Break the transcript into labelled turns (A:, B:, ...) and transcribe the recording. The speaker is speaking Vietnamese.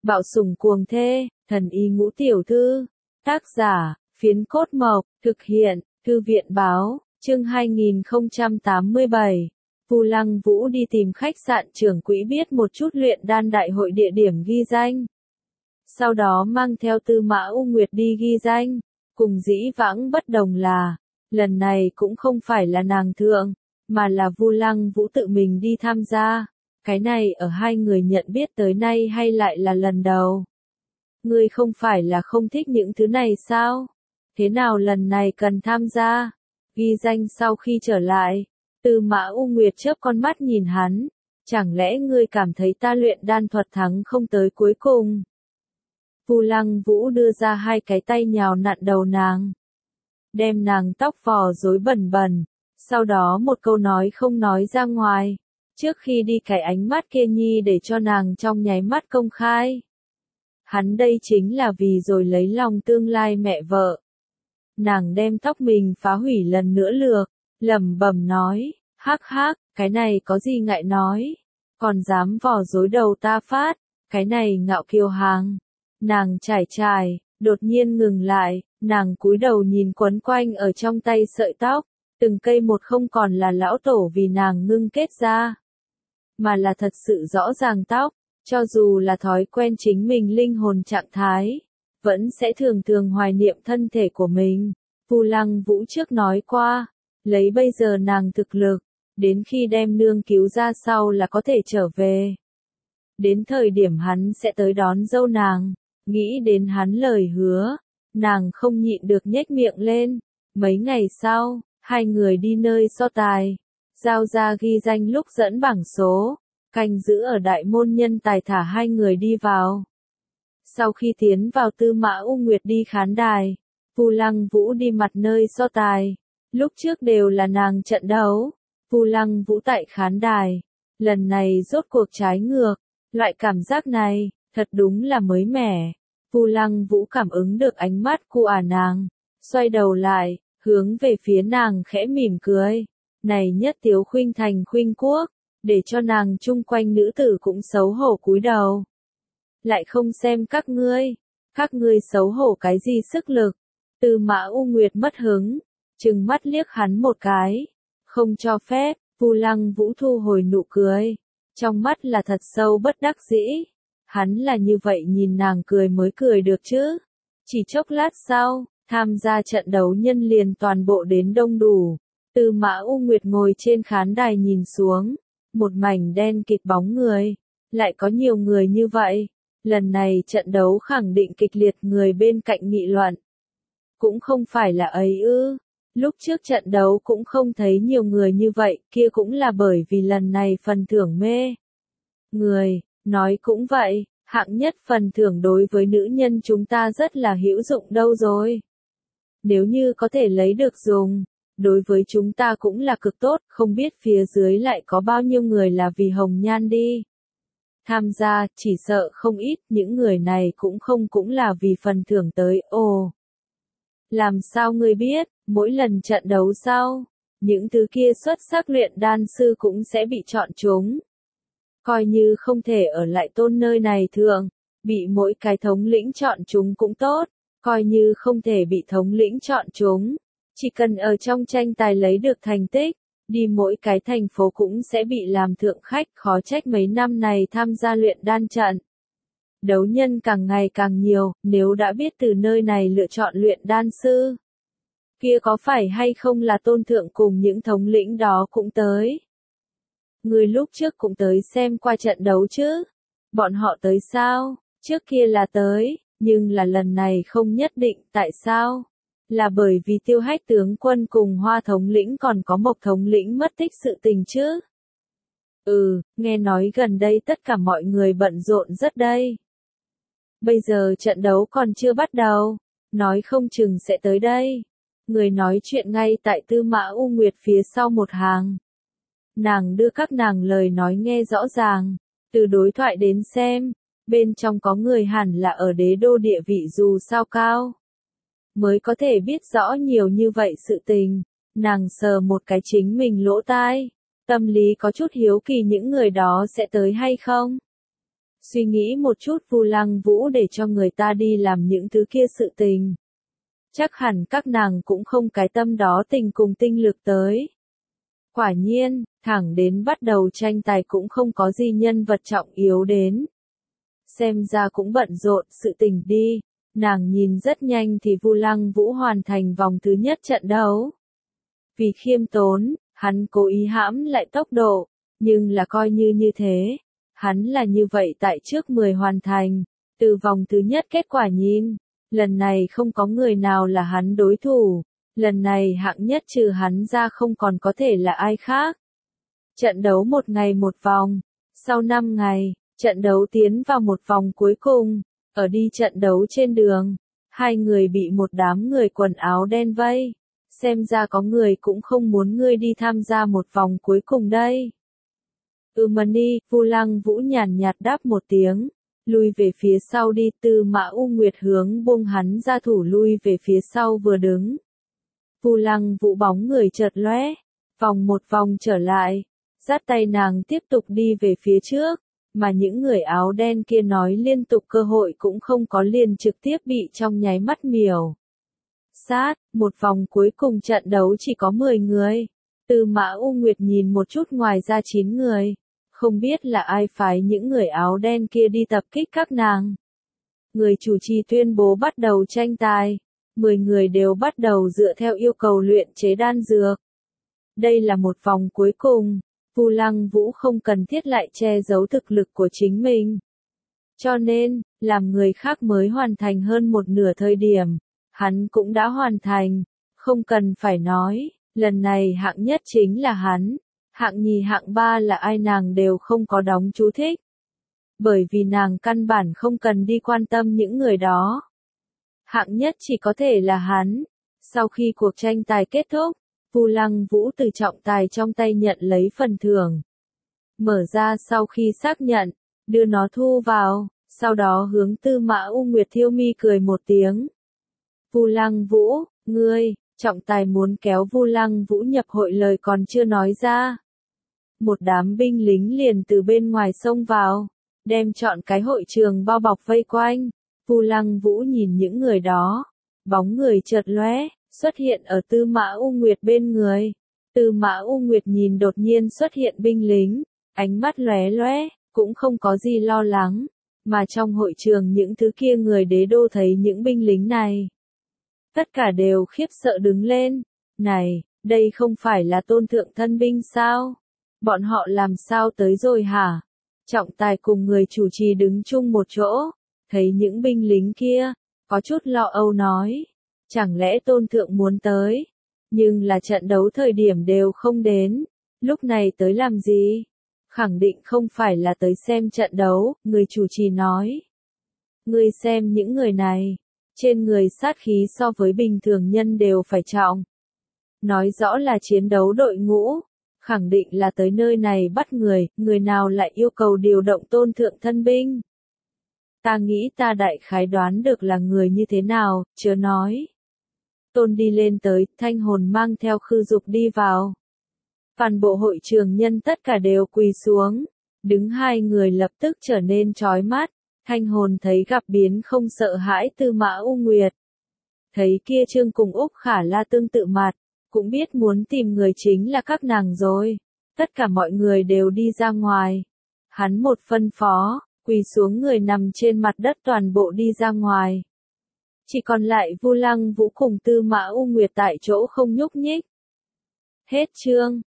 A: Bạo sủng cuồng thê, thần y ngũ tiểu thư. Tác giả, Phiến Cốt Mộc, thực hiện, Thư viện báo, chương 2087. Vu Lăng Vũ đi tìm khách sạn trưởng quỹ biết một chút luyện đan đại hội địa điểm ghi danh. Sau đó mang theo Tư Mã U Nguyệt đi ghi danh. Cùng dĩ vãng bất đồng là, lần này cũng không phải là nàng thượng, mà là Vu Lăng Vũ tự mình đi tham gia. Cái này ở hai người nhận biết tới nay hay lại là lần đầu? Ngươi không phải là không thích những thứ này sao? Thế nào lần này cần tham gia? Ghi danh sau khi trở lại, Tư Mã U Nguyệt chớp con mắt nhìn hắn. Chẳng lẽ ngươi cảm thấy ta luyện đan thuật thắng không tới cuối cùng? Vu Lăng Vũ đưa ra hai cái tay nhào nặn đầu nàng. Đem nàng tóc vò rối bẩn bẩn. Sau đó một câu nói không nói ra ngoài. Trước khi đi cái ánh mắt kia nhi để cho nàng trong nháy mắt công khai. Hắn đây chính là vì rồi lấy lòng tương lai mẹ vợ. Nàng đem tóc mình phá hủy lần nữa lược, lẩm bẩm nói, hắc hắc, cái này có gì ngại nói, còn dám vò rối đầu ta phát, cái này ngạo kiều hàng. Nàng trải, đột nhiên ngừng lại, nàng cúi đầu nhìn quấn quanh ở trong tay sợi tóc, từng cây một không còn là lão tổ vì nàng ngưng kết ra, mà là thật sự rõ ràng tóc, cho dù là thói quen chính mình linh hồn trạng thái, vẫn sẽ thường thường hoài niệm thân thể của mình. Vu Lăng Vũ trước nói qua, lấy bây giờ nàng thực lực, đến khi đem nương cứu ra sau là có thể trở về. Đến thời điểm hắn sẽ tới đón dâu nàng, nghĩ đến hắn lời hứa, nàng không nhịn được nhếch miệng lên. Mấy ngày sau, hai người đi nơi so tài, giao ra ghi danh lúc dẫn bảng số, canh giữ ở đại môn nhân tài thả hai người đi vào. Sau khi tiến vào Tư Mã U Nguyệt đi khán đài, Vu Lăng Vũ đi mặt nơi so tài. Lúc trước đều là nàng trận đấu, Vu Lăng Vũ tại khán đài. Lần này rốt cuộc trái ngược, loại cảm giác này, thật đúng là mới mẻ. Vu Lăng Vũ cảm ứng được ánh mắt của nàng, xoay đầu lại, hướng về phía nàng khẽ mỉm cười. Này nhất Tiếu khuynh thành khuynh quốc, để cho nàng chung quanh nữ tử cũng xấu hổ cúi đầu. Lại không xem các ngươi xấu hổ cái gì sức lực. Tư Mã U Nguyệt mất hứng, trừng mắt liếc hắn một cái, không cho phép. Vu Lăng Vũ thu hồi nụ cười, trong mắt là thật sâu bất đắc dĩ. Hắn là như vậy nhìn nàng cười mới cười được chứ. Chỉ chốc lát sau, tham gia trận đấu nhân liền toàn bộ đến đông đủ. Tư Mã U Nguyệt ngồi trên khán đài nhìn xuống, một mảnh đen kịt bóng người, lại có nhiều người như vậy. Lần này trận đấu khẳng định kịch liệt, người bên cạnh nghị luận. Cũng không phải là ấy ư, lúc trước trận đấu cũng không thấy nhiều người như vậy, kia cũng là bởi vì lần này phần thưởng mê người, nói cũng vậy, hạng nhất phần thưởng đối với nữ nhân chúng ta rất là hữu dụng đâu rồi. Nếu như có thể lấy được dùng, đối với chúng ta cũng là cực tốt, không biết phía dưới lại có bao nhiêu người là vì hồng nhan đi tham gia, chỉ sợ không ít, những người này cũng là vì phần thưởng tới. Ồ, làm sao ngươi biết, mỗi lần trận đấu sau, những thứ kia xuất sắc luyện đan sư cũng sẽ bị chọn chúng. Coi như không thể ở lại tôn nơi này thường, bị mỗi cái thống lĩnh chọn chúng cũng tốt, coi như không thể bị thống lĩnh chọn chúng, chỉ cần ở trong tranh tài lấy được thành tích, đi mỗi cái thành phố cũng sẽ bị làm thượng khách, khó trách mấy năm này tham gia luyện đan trận. Đấu nhân càng ngày càng nhiều, nếu đã biết từ nơi này lựa chọn luyện đan sư, kia có phải hay không là tôn thượng cùng những thống lĩnh đó cũng tới. Người lúc trước cũng tới xem qua trận đấu chứ? Bọn họ tới sao? Trước kia là tới, nhưng là lần này không nhất định, tại sao? Là bởi vì Tiêu Hách tướng quân cùng Hoa thống lĩnh còn có Mộc thống lĩnh mất tích sự tình chứ? Nghe nói gần đây tất cả mọi người bận rộn rất đây. Bây giờ trận đấu còn chưa bắt đầu, nói không chừng sẽ tới đây. Người nói chuyện ngay tại Tư Mã U Nguyệt phía sau một hàng. Nàng đưa các nàng lời nói nghe rõ ràng, từ đối thoại đến xem, bên trong có người hẳn là ở đế đô địa vị dù sao cao, mới có thể biết rõ nhiều như vậy sự tình. Nàng sờ một cái chính mình lỗ tai, tâm lý có chút hiếu kỳ những người đó sẽ tới hay không. Suy nghĩ một chút Vu Lăng Vũ để cho người ta đi làm những thứ kia sự tình. Chắc hẳn các nàng cũng không cái tâm đó tình cùng tinh lực tới. Quả nhiên, thẳng đến bắt đầu tranh tài cũng không có gì nhân vật trọng yếu đến. Xem ra cũng bận rộn sự tình đi, nàng nhìn rất nhanh thì Vu Lăng Vũ hoàn thành vòng thứ nhất trận đấu. Vì khiêm tốn, hắn cố ý hãm lại tốc độ, nhưng là coi như thế, hắn là như vậy tại trước 10 hoàn thành, từ vòng thứ nhất kết quả nhìn, lần này không có người nào là hắn đối thủ, lần này hạng nhất trừ hắn ra không còn có thể là ai khác. Trận đấu một ngày một vòng, sau 5 ngày, trận đấu tiến vào một vòng cuối cùng, ở đi trận đấu trên đường, hai người bị một đám người quần áo đen vây, xem ra có người cũng không muốn ngươi đi tham gia một vòng cuối cùng đây. Mani, Vu Lăng Vũ nhàn nhạt đáp một tiếng, lui về phía sau đi. Tư Mã U Nguyệt hướng buông hắn ra thủ lui về phía sau vừa đứng. Vu Lăng Vũ bóng người chợt lóe, vòng một vòng trở lại, dắt tay nàng tiếp tục đi về phía trước, mà những người áo đen kia nói liên tục cơ hội cũng không có liền trực tiếp bị trong nháy mắt miểu sát. Một vòng cuối cùng trận đấu chỉ có 10 người. Tư Mã U Nguyệt nhìn một chút ngoài ra 9 người. Không biết là ai phái những người áo đen kia đi tập kích các nàng. Người chủ trì tuyên bố bắt đầu tranh tài. 10 người đều bắt đầu dựa theo yêu cầu luyện chế đan dược. Đây là một vòng cuối cùng. Vu Lăng Vũ không cần thiết lại che giấu thực lực của chính mình. Cho nên, làm người khác mới hoàn thành hơn một nửa thời điểm, hắn cũng đã hoàn thành, không cần phải nói, lần này hạng nhất chính là hắn, hạng nhì hạng ba là ai nàng đều không có đóng chú thích. Bởi vì nàng căn bản không cần đi quan tâm những người đó. Hạng nhất chỉ có thể là hắn. Sau khi cuộc tranh tài kết thúc, Vu Lăng Vũ từ trọng tài trong tay nhận lấy phần thưởng. Mở ra sau khi xác nhận, đưa nó thu vào, sau đó hướng Tư Mã U Nguyệt Thiêu Mi cười một tiếng. Vu Lăng Vũ, ngươi, trọng tài muốn kéo Vu Lăng Vũ nhập hội lời còn chưa nói ra. Một đám binh lính liền từ bên ngoài xông vào, đem trọn cái hội trường bao bọc vây quanh. Vu Lăng Vũ nhìn những người đó, bóng người chợt lóe, xuất hiện ở Tư Mã U Nguyệt bên người. Tư Mã U Nguyệt nhìn đột nhiên xuất hiện binh lính, ánh mắt lóe lóe, cũng không có gì lo lắng, mà trong hội trường những thứ kia người đế đô thấy những binh lính này. Tất cả đều khiếp sợ đứng lên, này, đây không phải là tôn thượng thân binh sao? Bọn họ làm sao tới rồi hả? Trọng tài cùng người chủ trì đứng chung một chỗ, thấy những binh lính kia, có chút lo âu nói. Chẳng lẽ tôn thượng muốn tới, nhưng là trận đấu thời điểm đều không đến, lúc này tới làm gì? Khẳng định không phải là tới xem trận đấu, người chủ trì nói. Ngươi xem những người này, trên người sát khí so với bình thường nhân đều phải trọng. Nói rõ là chiến đấu đội ngũ, khẳng định là tới nơi này bắt người, người nào lại yêu cầu điều động tôn thượng thân binh. Ta nghĩ ta đại khái đoán được là người như thế nào, chớ nói. Tôn đi lên tới, Thanh Hồn mang theo Khư Dục đi vào. Toàn bộ hội trường nhân tất cả đều quỳ xuống, đứng hai người lập tức trở nên chói mắt. Thanh Hồn thấy gặp biến không sợ hãi Tư Mã U Nguyệt. Thấy kia Trương cùng Úc Khả La tương tự mặt, cũng biết muốn tìm người chính là các nàng rồi. Tất cả mọi người đều đi ra ngoài. Hắn một phân phó, quỳ xuống người nằm trên mặt đất toàn bộ đi ra ngoài. Chỉ còn lại Vu Lăng Vũ cùng Tư Mã U Nguyệt tại chỗ không nhúc nhích. Hết chương.